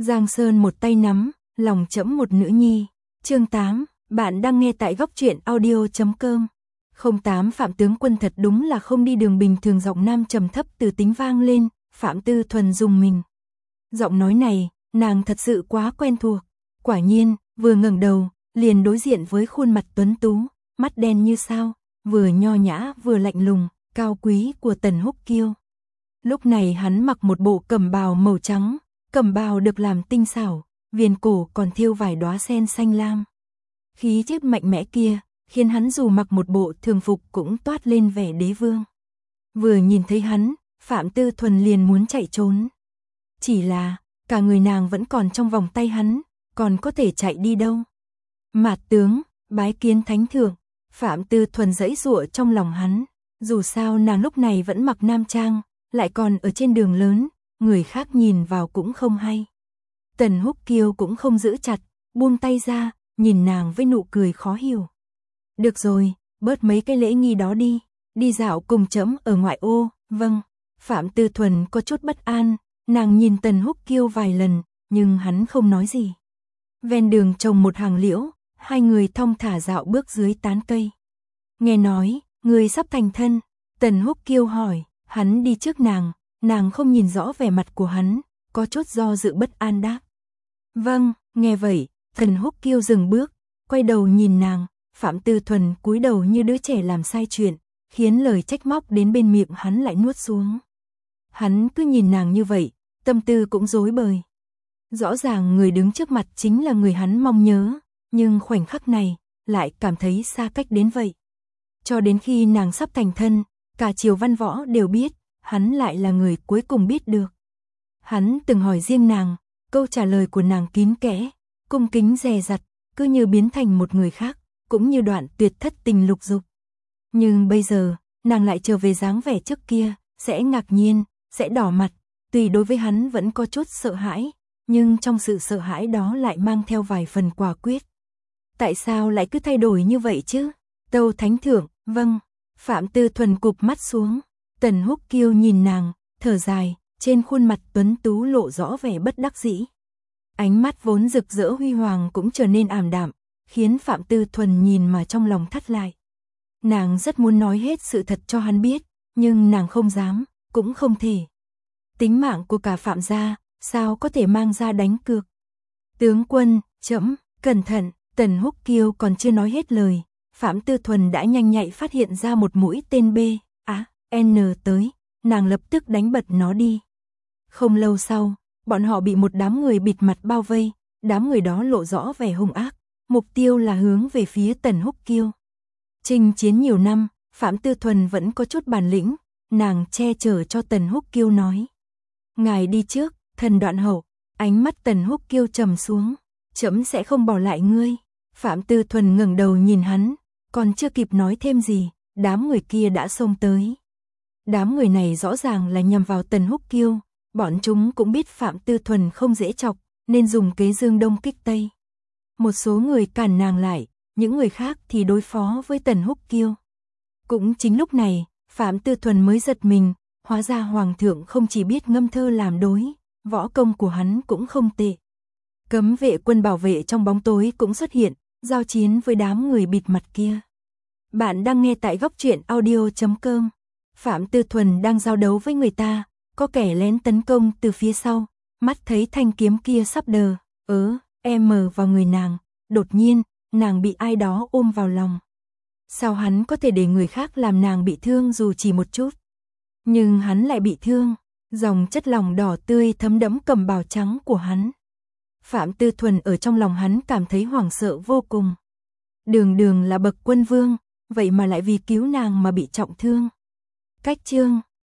Giang Sơn một tay nắm, lòng trẫm một nữ nhi. Chương 8, bạn đang nghe tại góc truyện audio.com. 08 Phạm tướng quân thật đúng là không đi đường bình thường, giọng nam trầm thấp từ tính vang lên, Phạm Tư Thuần dùng mình. Giọng nói này, nàng thật sự quá quen thuộc. Quả nhiên, vừa ngẩng đầu, liền đối diện với khuôn mặt tuấn tú, mắt đen như sao, vừa nho nhã vừa lạnh lùng, cao quý của Tần Húc Kiêu. Lúc này hắn mặc một bộ cẩm bào màu trắng, cẩm bào được làm tinh xảo, viền cổ còn thêu vài đóa sen xanh lam. Khí chất mạnh mẽ kia, khiến hắn dù mặc một bộ thường phục cũng toát lên vẻ đế vương. Vừa nhìn thấy hắn, Phạm Tư Thuần liền muốn chạy trốn. Chỉ là, cả người nàng vẫn còn trong vòng tay hắn, còn có thể chạy đi đâu. Mạt tướng, bái kiến thánh thượng, Phạm Tư Thuần giãy giụa trong lòng hắn. Dù sao nàng lúc này vẫn mặc nam trang, lại còn ở trên đường lớn, người khác nhìn vào cũng không hay. Tần Húc Kiêu cũng không giữ chặt, buông tay ra, nhìn nàng với nụ cười khó hiểu. Được rồi, bớt mấy cái lễ nghi đó đi dạo cùng trẫm ở ngoại ô. Vâng. Phạm Tư Thuần có chút bất an, nàng nhìn Tần Húc Kiêu vài lần, nhưng hắn không nói gì. Ven đường trồng một hàng liễu, hai người thong thả dạo bước dưới tán cây. Nghe nói, người sắp thành thân, Tần Húc Kiêu hỏi, hắn đi trước nàng không nhìn rõ vẻ mặt của hắn, có chút do dự bất an đáp. Vâng, nghe vậy, Tần Húc Kiêu dừng bước, quay đầu nhìn nàng, Phạm Tư Thuần cúi đầu như đứa trẻ làm sai chuyện, khiến lời trách móc đến bên miệng hắn lại nuốt xuống. Hắn cứ nhìn nàng như vậy, tâm tư cũng rối bời. Rõ ràng người đứng trước mặt chính là người hắn mong nhớ, nhưng khoảnh khắc này, lại cảm thấy xa cách đến vậy. Cho đến khi nàng sắp thành thân, cả triều văn võ đều biết, hắn lại là người cuối cùng biết được. Hắn từng hỏi riêng nàng, câu trả lời của nàng kín kẽ, cung kính dè dặt, cứ như biến thành một người khác, cũng như đoạn tuyệt thất tình lục dục. Nhưng bây giờ, nàng lại trở về dáng vẻ trước kia, sẽ ngạc nhiên, sẽ đỏ mặt, tuy đối với hắn vẫn có chút sợ hãi, nhưng trong sự sợ hãi đó lại mang theo vài phần quả quyết. Tại sao lại cứ thay đổi như vậy chứ? Tâu thánh thượng, vâng. Phạm Tư Thuần cụp mắt xuống, Tần Húc Kiêu nhìn nàng, thở dài, trên khuôn mặt tuấn tú lộ rõ vẻ bất đắc dĩ. Ánh mắt vốn rực rỡ huy hoàng cũng trở nên ảm đạm, khiến Phạm Tư Thuần nhìn mà trong lòng thắt lại. Nàng rất muốn nói hết sự thật cho hắn biết, nhưng nàng không dám, cũng không thể. Tính mạng của cả Phạm gia, sao có thể mang ra đánh cược? Tướng quân, trẫm, cẩn thận. Tần Húc Kiêu còn chưa nói hết lời, Phạm Tư Thuần đã nhanh nhạy phát hiện ra một mũi tên B, N tới, nàng lập tức đánh bật nó đi. Không lâu sau, bọn họ bị một đám người bịt mặt bao vây, đám người đó lộ rõ vẻ hung ác, mục tiêu là hướng về phía Tần Húc Kiêu. Chinh chiến nhiều năm, Phạm Tư Thuần vẫn có chút bản lĩnh, nàng che chở cho Tần Húc Kiêu nói. Ngài đi trước, thần đoạn hậu. Ánh mắt Tần Húc Kiêu trầm xuống, trẫm sẽ không bỏ lại ngươi. Phạm Tư Thuần ngẩng đầu nhìn hắn, còn chưa kịp nói thêm gì, đám người kia đã xông tới. Đám người này rõ ràng là nhằm vào Tần Húc Kiêu, bọn chúng cũng biết Phạm Tư Thuần không dễ chọc, nên dùng kế dương đông kích tây. Một số người cản nàng lại, những người khác thì đối phó với Tần Húc Kiêu. Cũng chính lúc này, Phạm Tư Thuần mới giật mình, hóa ra hoàng thượng không chỉ biết ngâm thơ làm đối, võ công của hắn cũng không tệ. Cấm vệ quân bảo vệ trong bóng tối cũng xuất hiện, giao chiến với đám người bịt mặt kia. Bạn đang nghe tại góc truyện audio.com. Phạm Tư Thuần đang giao đấu với người ta, có kẻ lén tấn công từ phía sau, mắt thấy thanh kiếm kia sắp đờ, vào người nàng, đột nhiên, nàng bị ai đó ôm vào lòng. Sao hắn có thể để người khác làm nàng bị thương dù chỉ một chút? Nhưng hắn lại bị thương, dòng chất lỏng đỏ tươi thấm đẫm cẩm bào trắng của hắn. Phạm Tư Thuần ở trong lòng hắn cảm thấy hoảng sợ vô cùng. Đường là bậc quân vương, vậy mà lại vì cứu nàng mà bị trọng thương. Cách chương